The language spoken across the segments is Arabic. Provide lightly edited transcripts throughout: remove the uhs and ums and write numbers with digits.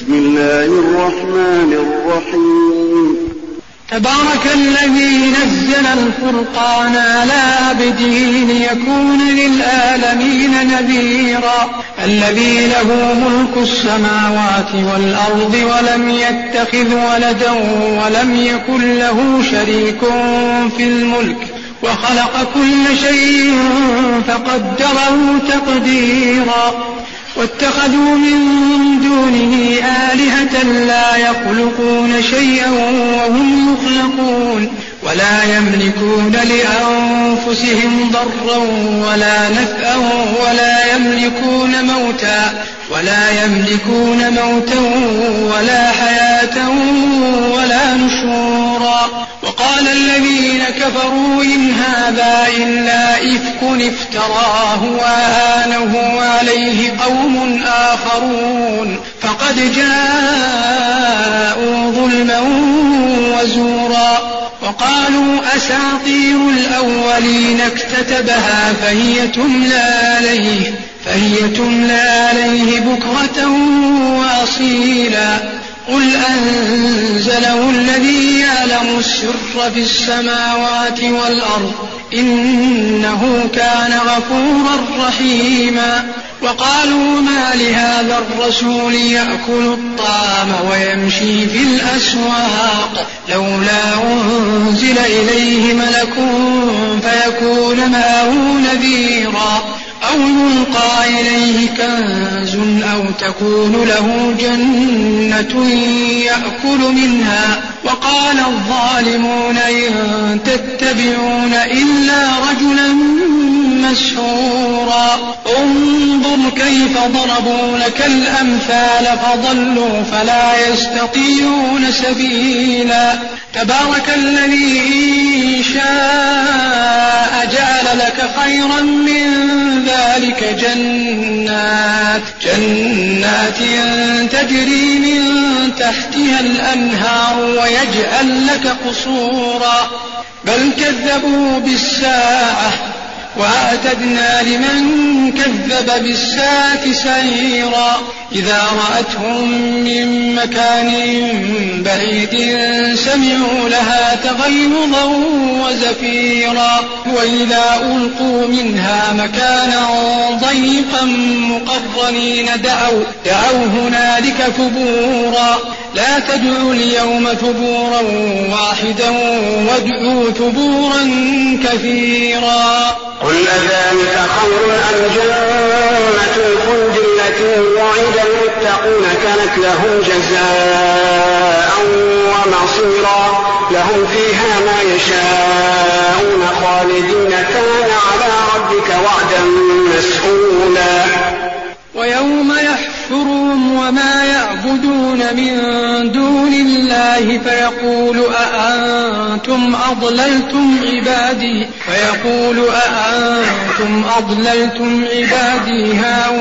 بسم الله الرحمن الرحيم. تبارك الذي نزل الفرقان على عبده ليكون للعالمين نذيرا الذي له ملك السماوات والأرض ولم يتخذ ولدا ولم يكن له شريك في الملك وخلق كل شيء فقدره تقديرا واتخذوا من دونه آلهة لا يخلقون شيئا وهم يخلقون ولا يملكون لأنفسهم ضرا ولا نفعا ولا يملكون موتا ولا حياة ولا نشورا. وقال الذين كفروا إن هذا إلا إفك افتراه وآنه عليه قوم آخرون فقد جاءوا ظلما وزورا. وقالوا أساطير الأولين اكتتبها فهي تملى عليه بكرة وأصيلا. قل أنزله الذي يعلم السر في السماوات والأرض إنه كان غفورا رحيما. وقالوا ما لهذا الرسول يأكل الطعام ويمشي في الأسواق لولا أنزل إليه ملك فيكون معه نذيرا أو يلقى إليه كنز أو تكون له جنة يأكل منها. وقال الظالمون إن تتبعون إلا رجلا مسحورا. انظر كيف ضربوا لك الأمثال فضلوا فلا يستطيعون سبيلا. تبارك الذي إن شاء جعل لك خيرا من ذلك جنات تجري من تحتها الأنهار ويجعل لك قصورا بل كذبوا بالساعة وأعتدنا لمن كذب بالساعة سعيرا. إذا رأتهم من مكان بعيد سمعوا لها تغيظا وزفيرا وإذا ألقوا منها مكانا ضيقا مقرنين دعوا هنالك ثبورا. لا تدعوا اليوم ثبورا واحدا وادعوا ثبورا كثيرا. قل أذلك خير أم جنة الخلد التي وعد المتقون كانت لهم جزاء ومصيرا لهم فيها ما يشاءون خالدين كان على ربك وعدا مسئولا. ويوم يحشرهم وما يعبدون من دون الله فيقول أأنتم أضللتم عبادي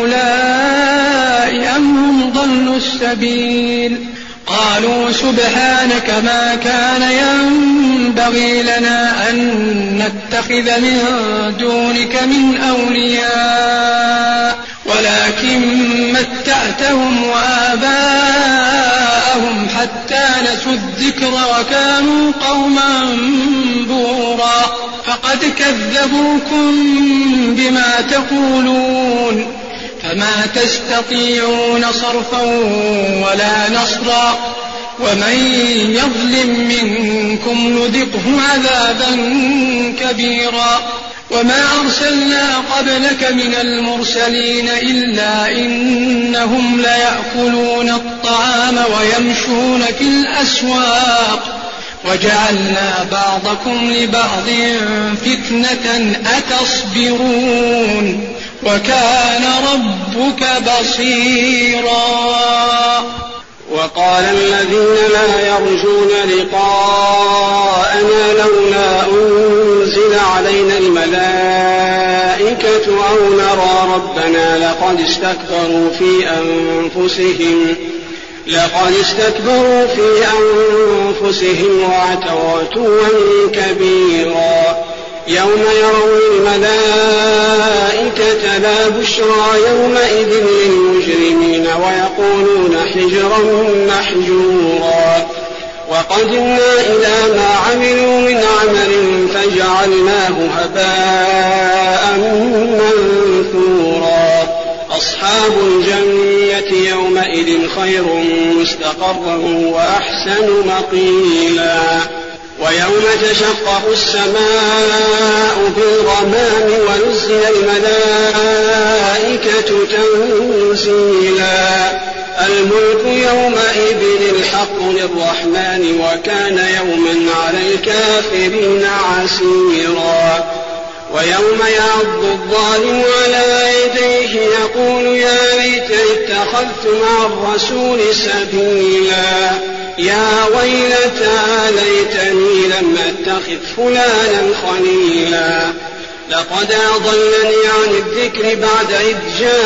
هؤلاء أم هم ضلوا السبيل. قالوا سبحانك ما كان ينبغي لنا أن نتخذ من دونك من أولياء ولكن متعتهم وآباءهم حتى نسوا الذكر وكانوا قوما بورا. فقد كذبوكم بما تقولون فما تستطيعون صرفا ولا نصرا. ومن يظلم منكم نذقه عذابا كبيرا. وما أرسلنا قبلك من المرسلين إلا إنهم ليأكلون الطعام ويمشون في الأسواق وجعلنا بعضكم لبعض فتنة أتصبرون وكان ربك بصيرا. وقال الذين لا يرجون لقاءنا لولا أنزل علينا الملائكة أو نرى ربنا لقد استكبروا في أنفسهم وعتوا عتوا كبيرا. يوم يرون الملائكة لا بشرى يومئذ للمجرمين ويقولون حجرا محجورا وقدمنا إلى ما عملوا من عمل فجعلناه هباء منثورا أصحاب الجنة يومئذ خير مستقرا وأحسن مقيلا ويوم تشقق السماء بالغمام ونزل الملائكة تنزيلا الملك يومئذ الحق للرحمن وكان يوما على الكافرين عسيرا ويوم يعض الظالم على يديه يقول يا ليتني اتخذت مع الرسول سبيلا يا ويلتى ليتني لم اتخذ فلانا خليلا لقد أضلني عن الذكر بعد إذ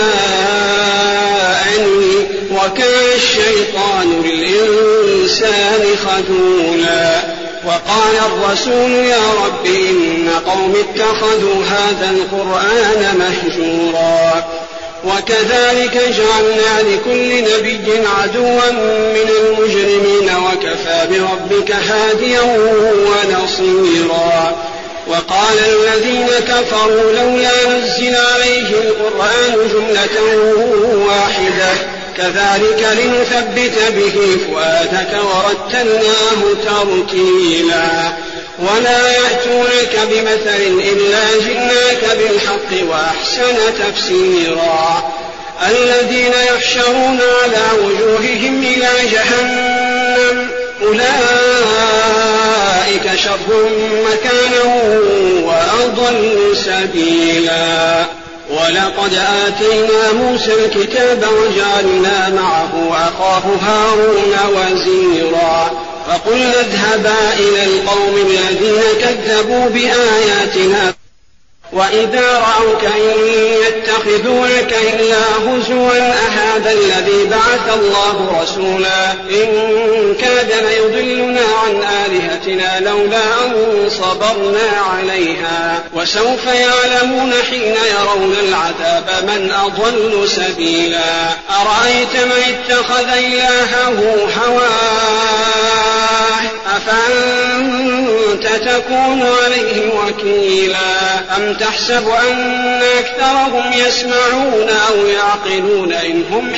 جاءني وكان الشيطان للإنسان خذولا وقال الرسول يا رب إن قوم اتخذوا هذا القرآن مهجورا وكذلك جعلنا لكل نبي عدوا من المجرمين وكفى بربك هاديا ونصيرا وقال الذين كفروا لولا نزل عليه القرآن جملة واحدة كذلك لنثبت به فؤادك ورتلناه ترتيلا ولا يأتونك بمثل إلا جئناك بالحق وأحسن تفسيرا الذين يحشرون على وجوههم إلى جهنم أولئك شر مكانا وأضل سبيلا ولقد آتينا موسى الكتاب وجعلنا معه أخاه هارون وزيرا فقلنا اذهبا إلى القوم الذين كذبوا بآياتنا وإذا رأوك إن يتخذونك إلا هزوا أهذا الذي بعث الله رسولا إن كاد ليضلنا عن آلهتنا لولا أن صبرنا عليها وسوف يعلمون حين يرون العذاب من أضل سبيلا أرأيت من اتخذ إلهه هواه أفأنت تكون عليه وكيلا أم تحسب أن أكثرهم يسمعون أو يعقلون إن هم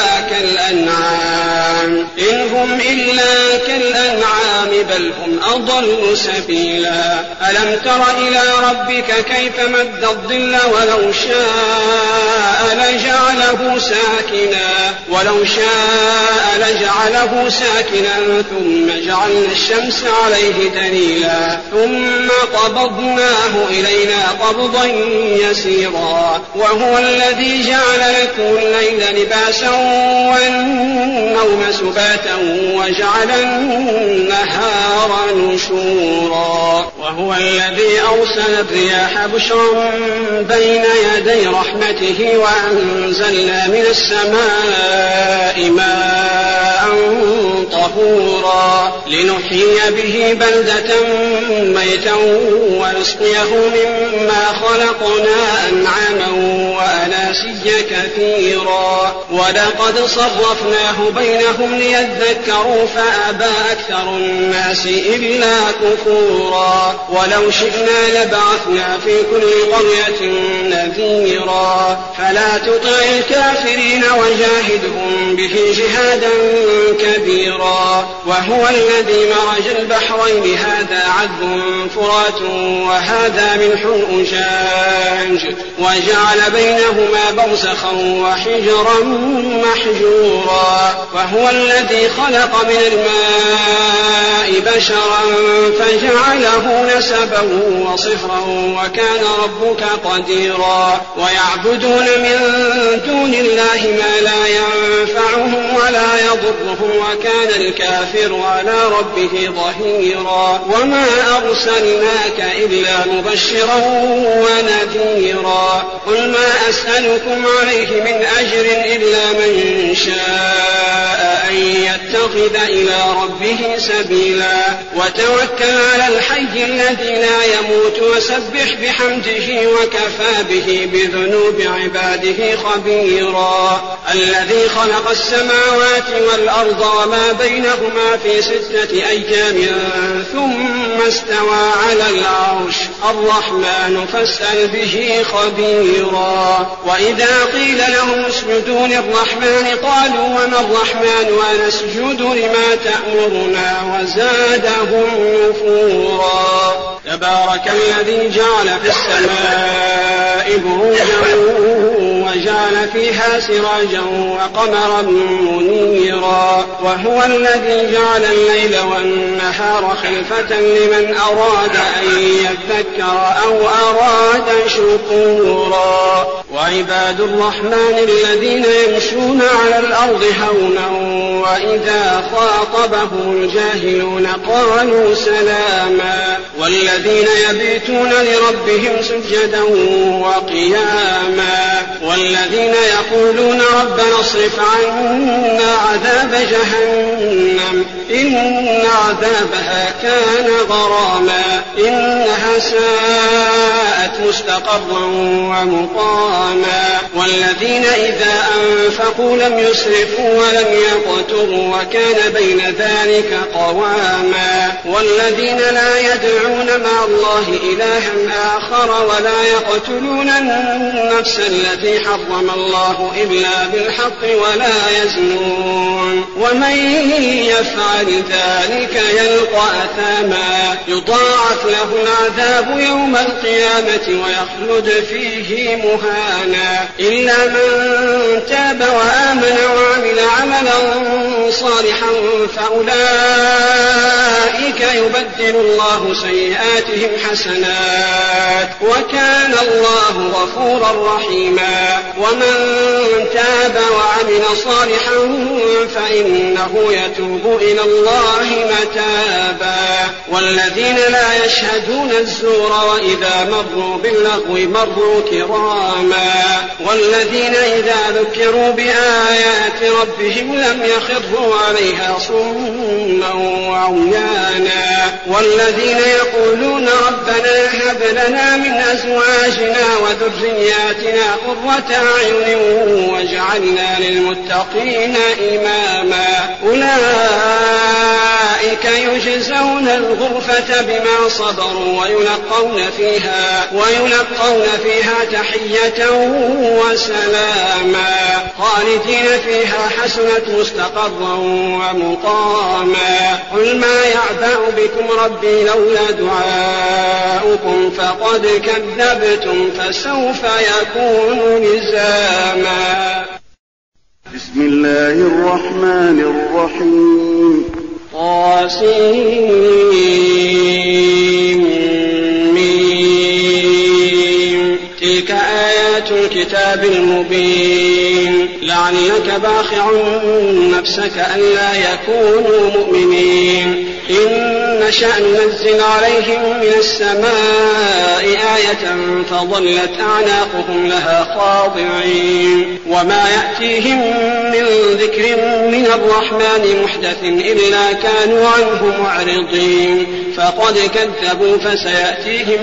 إلا كالأنعام بل هم أضل سبيلا ألم تر إلى ربك كيف مد الظل ولو شاء لجعله ساكنا ثم جعلنا الشمس عليه دليلا ثم قبضناه إلينا قبضا يسيرا وهو الذي جعل لكم الليل لباسا والنوم سباتا وجعل النهار نشورا وهو الذي أرسل الرياح بشرا بين يدي رحمته وأنزلنا من السماء ماء طهورا لنحيي به بلدة ميتا ونسقيه مما خلقنا أنعاما وأناسيا كثيرا ولقد صرفناه بينهم ليذكروا فأبى أكثر الناس إلا كفورا ولو شئنا لبعثنا في كل قرية نذيرا فلا تطع الكافرين وجاهدهم به جهادا كبيرا وهو الذي مرج البحرين هذا عذب فرات وهذا ملح أجاج وجعل بينهما برزخا وحجرا محجورا وهو الذي خلق من الماء بشرا فجعله نسبا وصهرا وكان ربك قديرا ويعبدون من دون الله ما لا ينفعهم ولا يضرهم وكان الكافر على ربه ظهيرا وما أرسلناك إلا مبشرا ونذيرا قل ما أسألكم عليه من أجر إلا من شاء أن يتخذ إلى ربه سبيلا وتوكل على الحي الذي لا يموت وسبح بحمده وكفى به بذنوب عباده خبيرا الذي خلق السماوات والأرض وما بينهما في 6 أيام ثم استوى على العرش الرحمن فاسأل به خبيرا وإذا قيل لهم اسجدوا للرحمن قالوا وما الرحمن ونسجد لما تأمرنا وزادهم نفورا تبارك الذي جعل في السماء بروجا وجعل فيها سراجا وقمرا منيرا وهو الذي جعل الليل والنهار خلفة لمن أراد أن يذكر أو أراد شكورا وعباد الرحمن الذين يمشون على الأرض هونا وإذا خاطبهم الجاهلون قالوا سلاما والذين يبيتون لربهم سجدا وقياما والذين يقولون ربنا اصرف عنا عذاب جهنم إن عذابها كان غراما إنها ساءت مستقرا ومقاما والذين إذا أنفقوا لم يسرفوا ولم يقتروا وكان بين ذلك قواما والذين لا يدعون مع الله إلها آخر ولا يقتلون النفس التي حرم الله إلا بالحق ولا يزنون ومن يفعل ذلك يلقى أثاما يضاعف له العذاب يوم القيامة ويخلد فيه مهانا إلا من تاب وآمن وعمل عملا صالحا فأولئك يبدل الله سيئاتهم حسنات وكان الله غفورا رحيما ومن تاب وعمل صالحا فإنه يتوب إلى الله متابا والذين لا يشهدون الزور وإذا مروا باللغو مروا كراما والذين إذا ذكروا بآيات ربهم لم يخروا عليها صما وعميانا والذين يقولون ربنا هب لنا من أزواجنا وذرياتنا قرة أعين واجعلنا للمتقين إماما أولئك يجزون الغرفة بما صبروا ويلقون فيها تحية وسلاما خالدين فيها حسنت مستقرا ومقاما قل ما يعبأ بكم ربي لولا دعاؤكم فقد كذبتم فسوف يكون لزاما بسم الله الرحمن الرحيم تلك آيات الكتاب المبين لعلك باخع نفسك ألا يكونوا مؤمنين إن نشأ ننزل عليهم من السماء آية فظلت أعناقهم لها خاضعين وما يأتيهم من ذكر من الرحمن محدث إلا كانوا عنه معرضين فقد كذبوا فسيأتيهم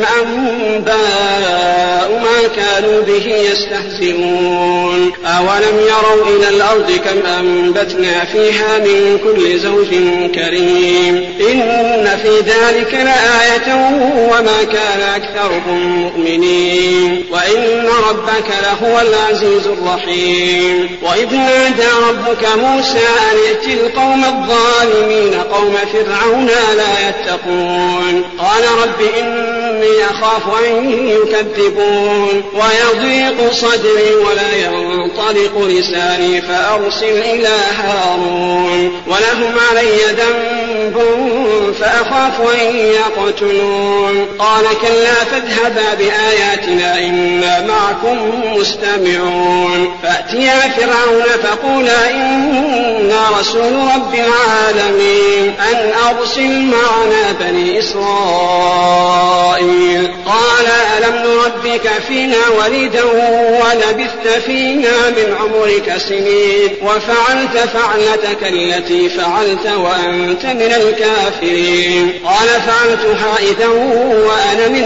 أنباء ما كانوا به يستهزئون أولم يروا إلى الأرض كم أنبتنا فيها من كل زوج كريم إن في ذلك لآية وما كان أكثرهم مؤمنين وإن ربك لهو العزيز الرحيم وإذ نادى ربك موسى أن ائت القوم الظالمين قوم فرعون لا يتقون قال رب إني أخاف أن يكذبون ويضيق صدري ولا ينطلق لساني فأرسل إلى هارون ولهم علي ذنب فأخاف أن يقتلون قال كلا فاذهبا بآياتنا إنا معكم مستمعون فأتيا فرعون فقولا إنا رسول رب العالمين أن أرسل معنا بني إسرائيل. قال ألم نربك فينا وليدا ولبثت فينا من عمرك سنين وفعلت فعلتك التي فعلت وأنت من الكافرين. قال فعلتها إذا وأنا من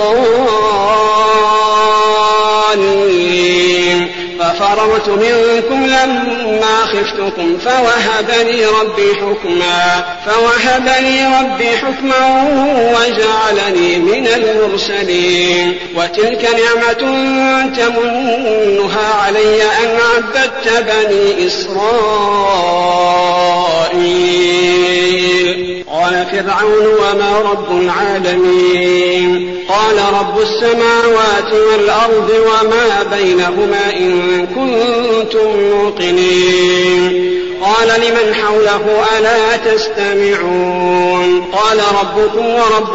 الضالين ففررت منكم لما خفتكم فوهب لي ربي حكما وجعلني من المرسلين. وتلك نعمة تمنها علي أن عبدت بني إسرائيل. قال فرعون وما رب العالمين؟ قال رب السماوات والأرض وما بينهما إن كنتم موقنين. قال لمن حوله ألا تستمعون؟ قال ربكم ورب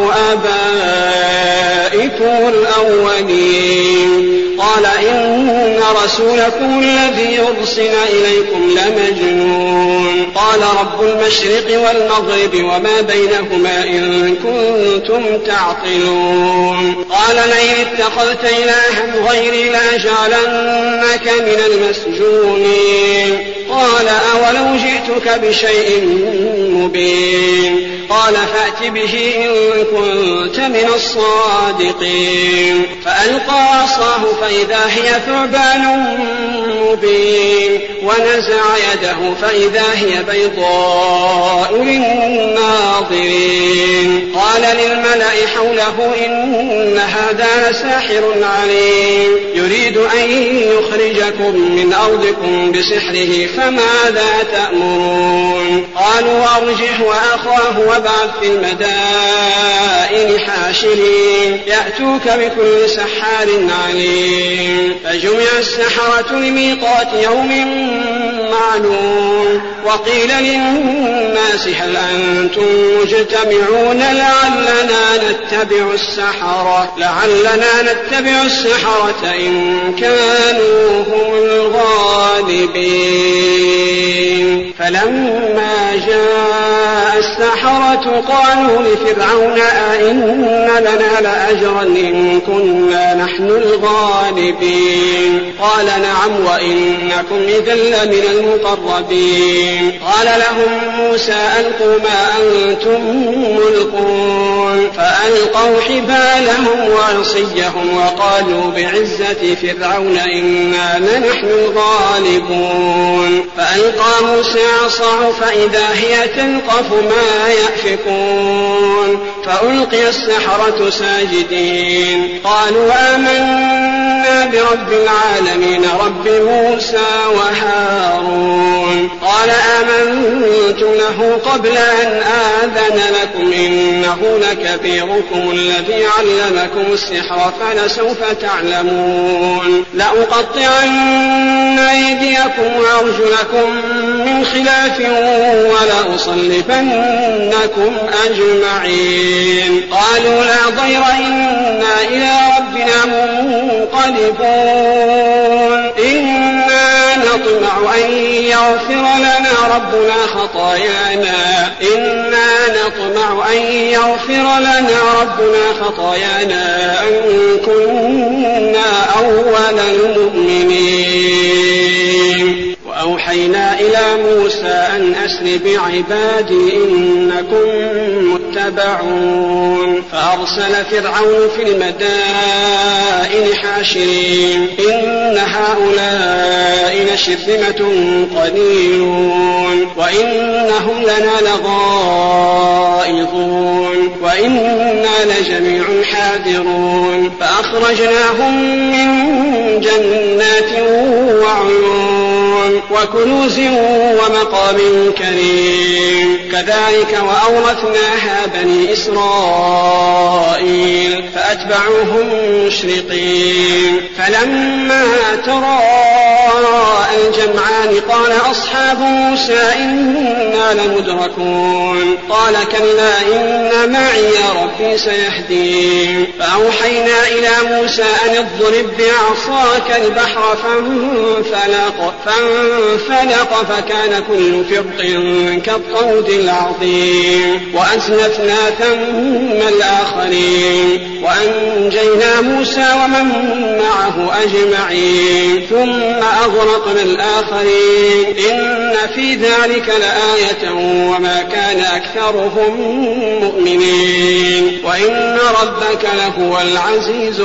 آبائكم الأولين. قال إن رسولكم الذي يرسل إليكم لمجنون. قال رب المشرق والمغرب وما بينهما إن كنتم تعقلون. قال لئن اتخذت إلها غيري لأجعلنك من المسجونين. قال أولو جئتك بشيء مبين؟ قال فأت به إن كنت من الصادقين. فألقى عصاه فإذا هي ثعبان مبين ونزع يده فإذا هي بيضاء للناظرين. قال للملأ حوله إن هذا لساحر عليم يريد أن يخرجكم من أرضكم بسحره فماذا تأمرون؟ قالوا أرجه وأخاه وابعث في المدائن حاشرين يأتوك بكل سحار عليم. فجمع السحرة لميقات يوم معلوم وقيل للناس هل أنتم مجتمعون لعلنا نتبع السحرة إن كانوا هم الغالبين. فلما جاء السحرة قالوا لفرعون أئن لنا لأجرا إن كنا نحن الغالبين؟ قال نعم وإنكم إذا لمن المقربين. قال لهم موسى ألقوا ما أنتم ملقون. فألقوا حبالهم وعصيهم وقالوا بعزة فرعون إنا لنحن الغالبون. فألقى موسى عصاه فإذا هي تلقف ما يأفكون. فألقي السحرة ساجدين قالوا آمنا برب العالمين رب موسى وهارون. قال آمنتم له قبل أن آذن لكم إنه لكبيركم الذي علمكم السحر فلسوف تعلمون. لأقطعن أيديكم وأرجلكم من خلاف ولأصلبنكم أجمعين. قالوا لا ضير إنا إلى ربنا منقلبون. إنا نطمع أن يغفر لنا ربنا خطايانا أن كنا أول المؤمنين. وأوحينا إلى موسى أن أسر بعبادي إنكم متبعون. فأرسل فرعون في المدائن حاشرين إن هؤلاء لشرذمة قليلون وإنهم لنا لغائظون وإنا لجميع حاذرون. فأخرجناهم من جنات وعيون وكنوز ومقام كريم. كذلك وأورثناها بني إسرائيل فأتبعوهم مشرقين. فلما تراءى الجمعان قال أصحاب موسى إنا لمدركون قال كلا إن معي ربي سيهدين فأوحينا إلى موسى أن اضرب بعصاك البحر فانفلق فكان كل فرق كالطود العظيم وأزلفنا ثم الآخرين وأنجينا موسى ومن معه أجمعين ثم أغرقنا الآخرين إن في ذلك لآية وما كان أكثرهم مؤمنين وإن ربك لهو العزيز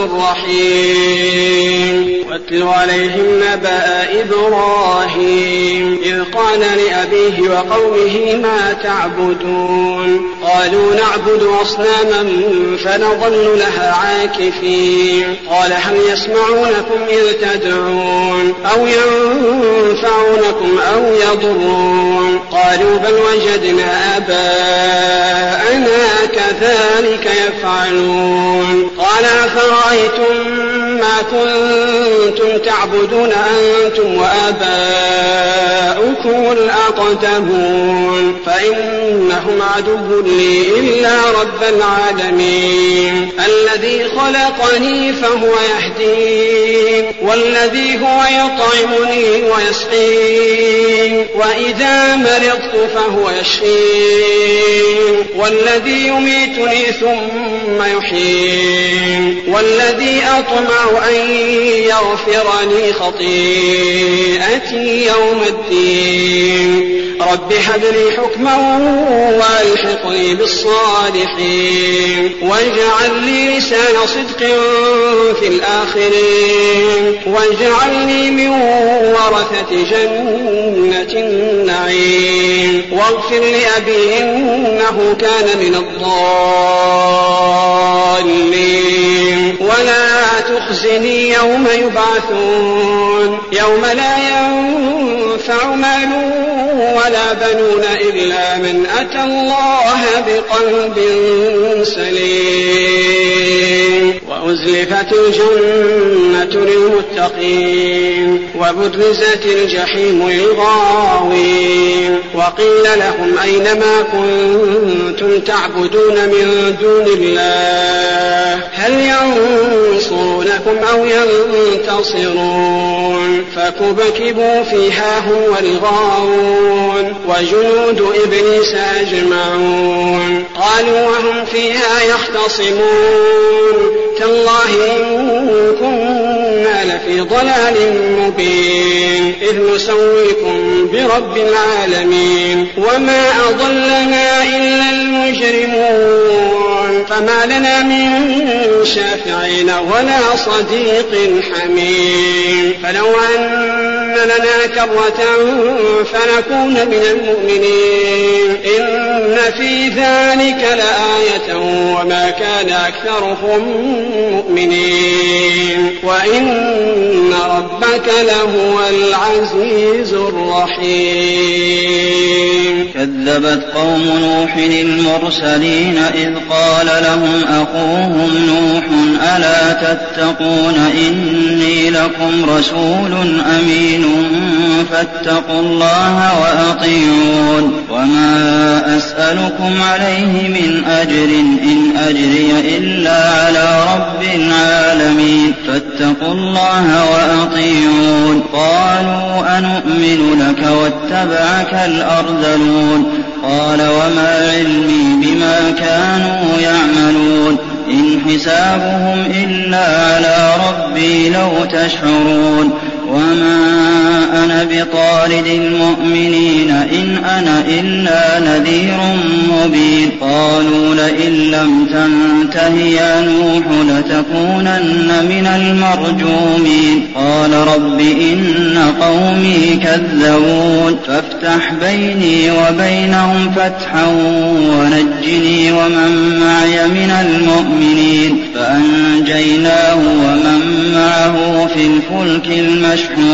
الرحيم واتل عليهم نبأ إبراهيم إذ قال لأبيه وقومه ما تعبدون قالوا نعبد أصناما فنظل لها عاكفين قال هل يسمعونكم إذ تدعون أو ينفعونكم أو يضرون قالوا بل وجدنا آباءنا كذلك يفعلون قال أفرأيتم ما كنتم تعبدون أنتم وآباؤكم الأقدمون فإنهم عدو لي إلا رب العالمين الذي خلقني فهو يهدين والذي هو يطعمني ويسقين وإذا مرضت فهو يشفين والذي يميتني ثم يحيين والذي أطمع أن يغفر لي خطيئتي يوم الدين رب هب لي حكما وألحقني بالصالحين واجعل لي لسان صدق في الآخرين واجعلني من ورثة جنة النعيم واغفر لأبي إنه كان من الضالين ولا تخزني يوم يبعثون يوم لا ينفع مال ولا بنون إلا من أتى الله بقلب سليم وأزلفت الجنة للمتقين وبرزت الجحيم للغاوين وقيل لهم أين ما كنتم تعبدون من دون الله هل ينصرونكم أو ينتصرون فكبكبوا فيها هم والغاوون وجنود إبليس أجمعون قالوا وهم فيها يختصمون تالله إن كنا لفي ضلال مبين إذ نسويكم برب العالمين وما أضلنا إلا المجرمون فما لنا من شافعين ولا صديق حميم فلو أن لنا كرة فنكون من المؤمنين إن في ذلك لآية وما كان أكثرهم مؤمنين وإن ربك لهو العزيز الرحيم كذبت قوم نوح المرسلين إذ قال لهم أخوهم نوح ألا تتقون إني لكم رسول أمين فاتقوا الله وأطيعون وما أسألكم عليه من أجر إن أجري إلا على رب العالمين فاتقوا الله وأطيعون قالوا أنؤمن لك واتبعك الأرذلون قال وما علمي بما كانوا يعملون إن حسابهم إلا على ربي لو تشعرون وما أنا بطارد المؤمنين إن أنا إلا نذير مبين قالوا لئن لم تنته يا نوح لتكونن من المرجومين قال رب إن قومي كذبون فافتح بيني وبينهم فتحا ونجني ومن معي من المؤمنين فأنجيناه ومن معه في الفلك المشحون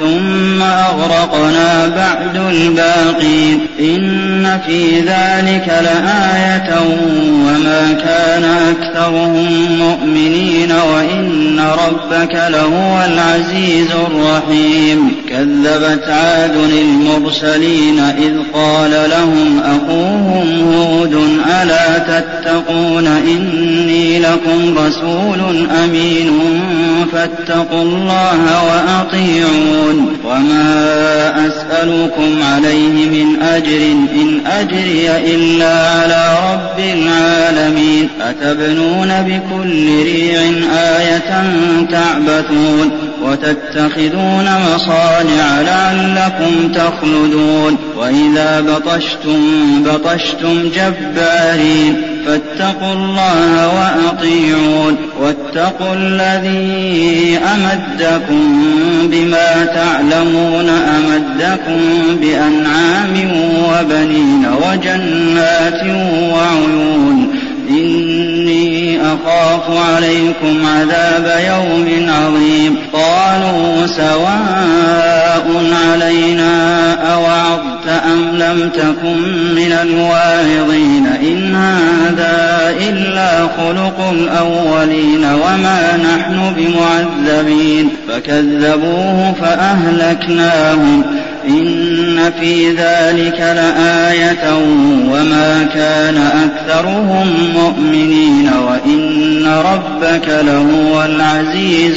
ثم أغرقنا بعد الباقين إن في ذلك لآية وما كان أكثرهم مؤمنين وإن ربك لهو العزيز الرحيم كذبت عاد المرسلين إذ قال لهم أخوهم هود ألا تتقون إني لكم رسول أمين فاتقوا الله وأطيعون وما أسألكم عليه من أجر إن أجري إلا على رب العالمين أتبنون بكل ريع آية تعبثون وتتخذون مصانع لعلكم تخلدون وإذا بطشتم جبارين فاتقوا الله وأطيعون واتقوا الذي أمدكم بما تعلمون أمدكم بأنعام وبنين وجنات وعيون إني أخاف عليكم عذاب يوم عظيم قالوا سواء علينا أوعظت أم لم تكن من الواعظين إن هذا إلا خلق الأولين وما نحن بمعذبين فكذبوه فأهلكناهم إن في ذلك لآية وما كان أكثرهم مؤمنين وإن ربك لهو العزيز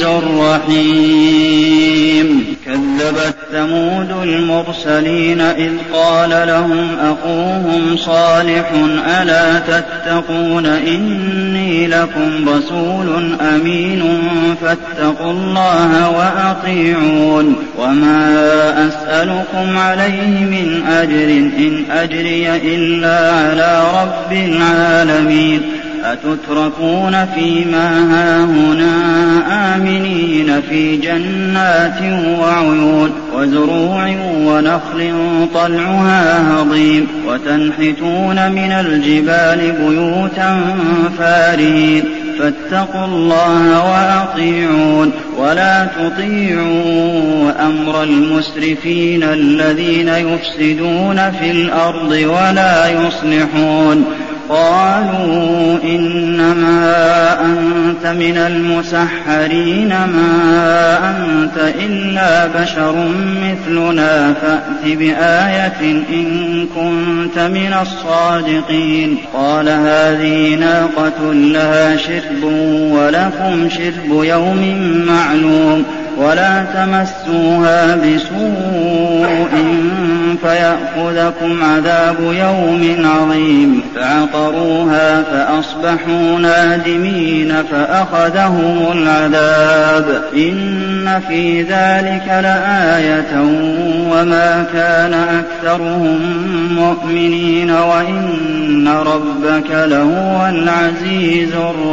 الرحيم كذبت ثمود المرسلين إذ قال لهم أخوهم صالح ألا تتقون إني لكم رسول أمين فاتقوا الله وأطيعون وما أسألكم عليه من أجر إن أجري إلا على رب العالمين أتتركون فيما هاهنا آمنين في جنات وعيون وزروع ونخل طلعها هضيم وتنحتون من الجبال بيوتا فارهين فاتقوا الله وأطيعون ولا تطيعوا أمر المسرفين الذين يفسدون في الأرض ولا يصلحون قالوا إنما أنت من المسحرين ما أنت إلا بشر مثلنا فأت بآية إن كنت من الصادقين قال هذه ناقة لها شرب ولكم شرب يوم معلوم ولا تمسوها بسوء فيأخذكم عذاب يوم عظيم فعقروها فأصبحوا نادمين فأخذهم العذاب إن في ذلك لآية وما كان أكثرهم مؤمنين وإن ربك لهو العزيز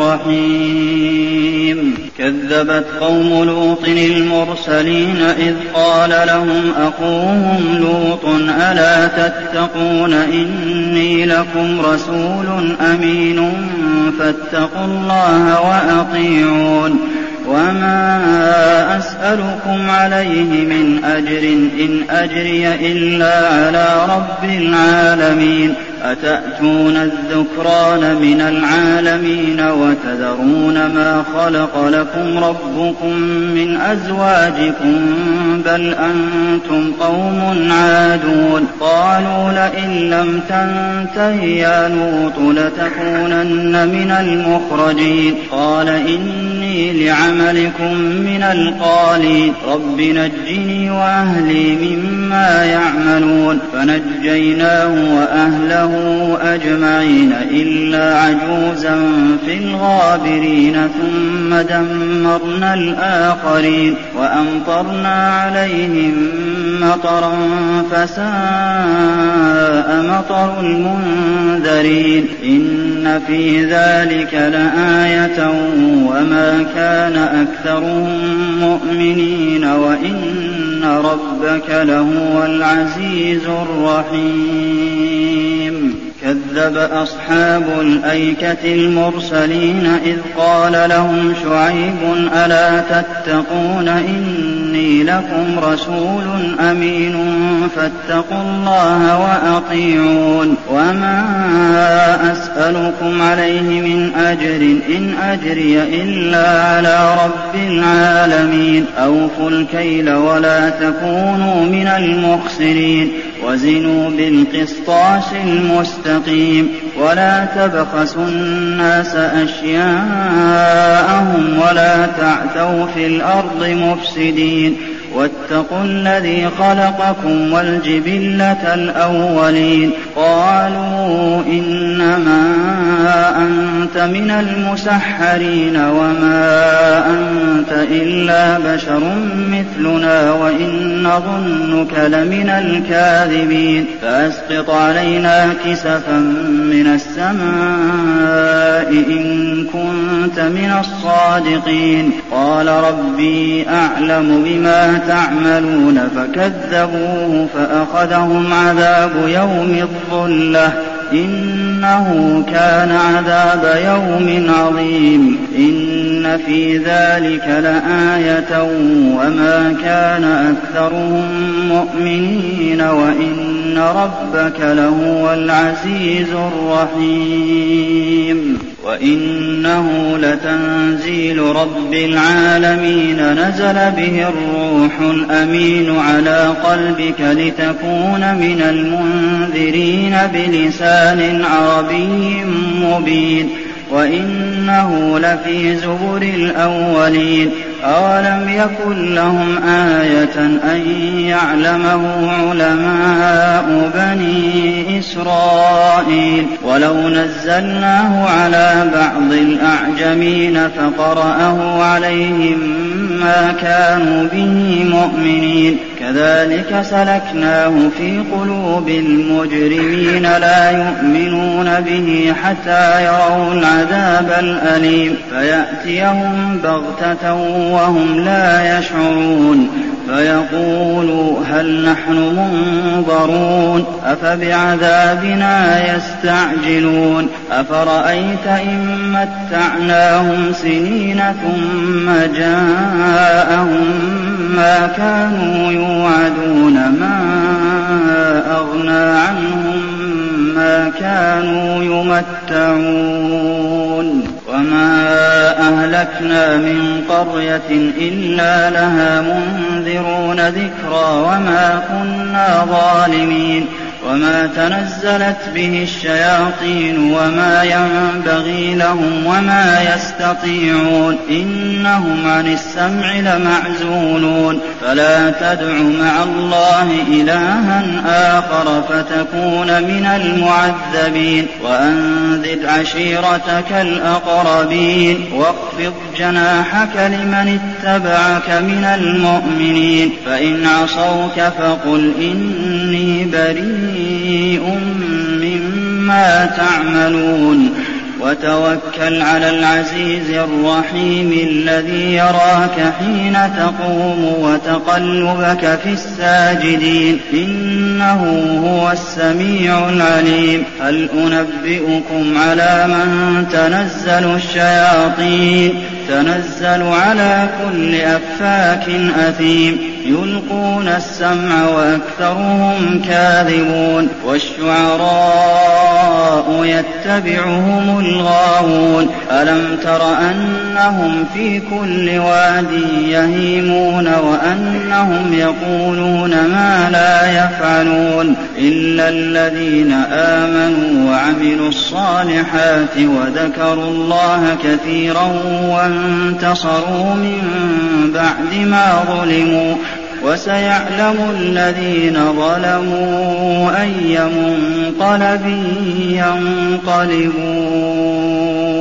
الرحيم كذبت قوم لوط المرسلين إذ قال لهم أخوهم لوط ألا تتقون إني لكم رسول أمين فاتقوا الله وأطيعون وما أسألكم عليه من أجر إن أجري إلا على رب العالمين أتأتون الذكران من العالمين وتذرون ما خلق لكم ربكم من أزواجكم بل أنتم قوم عادون قالوا لئن لم تنته يا لوط لتكونن من المخرجين قال إني لعملكم من القالين رب نجني وأهلي مما يعملون فنجيناه وأهله أجمعين إلا عجوزا في الغابرين ثم دمرنا الآخرين وأمطرنا عليهم مطرا فساء مطر المنذرين إن في ذلك لآية وما كان أكثرهم مؤمنين وإن ربك لهو العزيز الرحيم كذب أصحاب الأيكة المرسلين إذ قال لهم شعيب ألا تتقون إني لكم رسول أمين فاتقوا الله وأطيعون وما أسألكم عليه من أجر إن أجري إلا على رب العالمين أوفوا الكيل ولا تكونوا من المخسرين وزنوا بالقسطاس المستقيم ولا تبخسوا الناس أشياءهم ولا تعثوا في الأرض مفسدين واتقوا الذي خلقكم والجبلة الأولين قالوا إنما أنت من المسحرين وما أنت إلا بشر مثلنا وإن نظنك لمن الكاذبين فأسقط علينا كسفا من السماء إن كنت من الصادقين قال ربي أعلم بما تعملون فكذبوه فأخذهم عذاب يوم الظلة إنه كان عذاب يوم عظيم إن في ذلك لآية وما كان أكثرهم مؤمنين وإن ربك لهو العزيز الرحيم وإنه لتنزيل رب العالمين نزل به الروح الأمين على قلبك لتكون من المنذرين بلسان عربي مبين وإنه لفي زبر الأولين أولم يكن لهم آية أن يعلمه علماء بني إسرائيل ولو نزلناه على بعض الأعجمين فقرأه عليهم ما كانوا به مؤمنين كذلك سلكناه في قلوب المجرمين لا يؤمنون به حتى يروا العذاب الأليم فيأتيهم بغتة وهم لا يشعرون فيقولوا هل نحن منظرون أفبعذابنا يستعجلون أفرأيت إن متعناهم سنين ثم جاءهم ما كانوا يوعدون ما أغنى عنهم ما كانوا يمتعون وما أهلكنا من قرية إلا لها منذرون ذكرى وما كنا ظالمين وما تنزلت به الشياطين وما ينبغي لهم وما يستطيعون إنهم عن السمع لمعزولون فلا تدع مع الله إلها آخر فتكون من المعذبين وأنذر عشيرتك الأقربين واخفض جناحك لمن اتبعك من المؤمنين فإن عصوك فقل إني بريء مما تعملون وتوكل على العزيز الرحيم الذي يراك حين تقوم وتقلبك في الساجدين إنه هو السميع العليم هل أنبئكم على من تنزل الشياطين تنزل على كل أفاك أثيم يلقون السمع وأكثرهم كاذبون والشعراء يتبعهم الغاوون ألم تر أنهم في كل واد يهيمون وأنهم يقولون ما لا يفعلون إلا الذين آمنوا وعملوا الصالحات وذكروا الله كثيرا وانتصروا من بعد ما ظلموا وسيعلم الذين ظلموا أي منقلب ينقلبون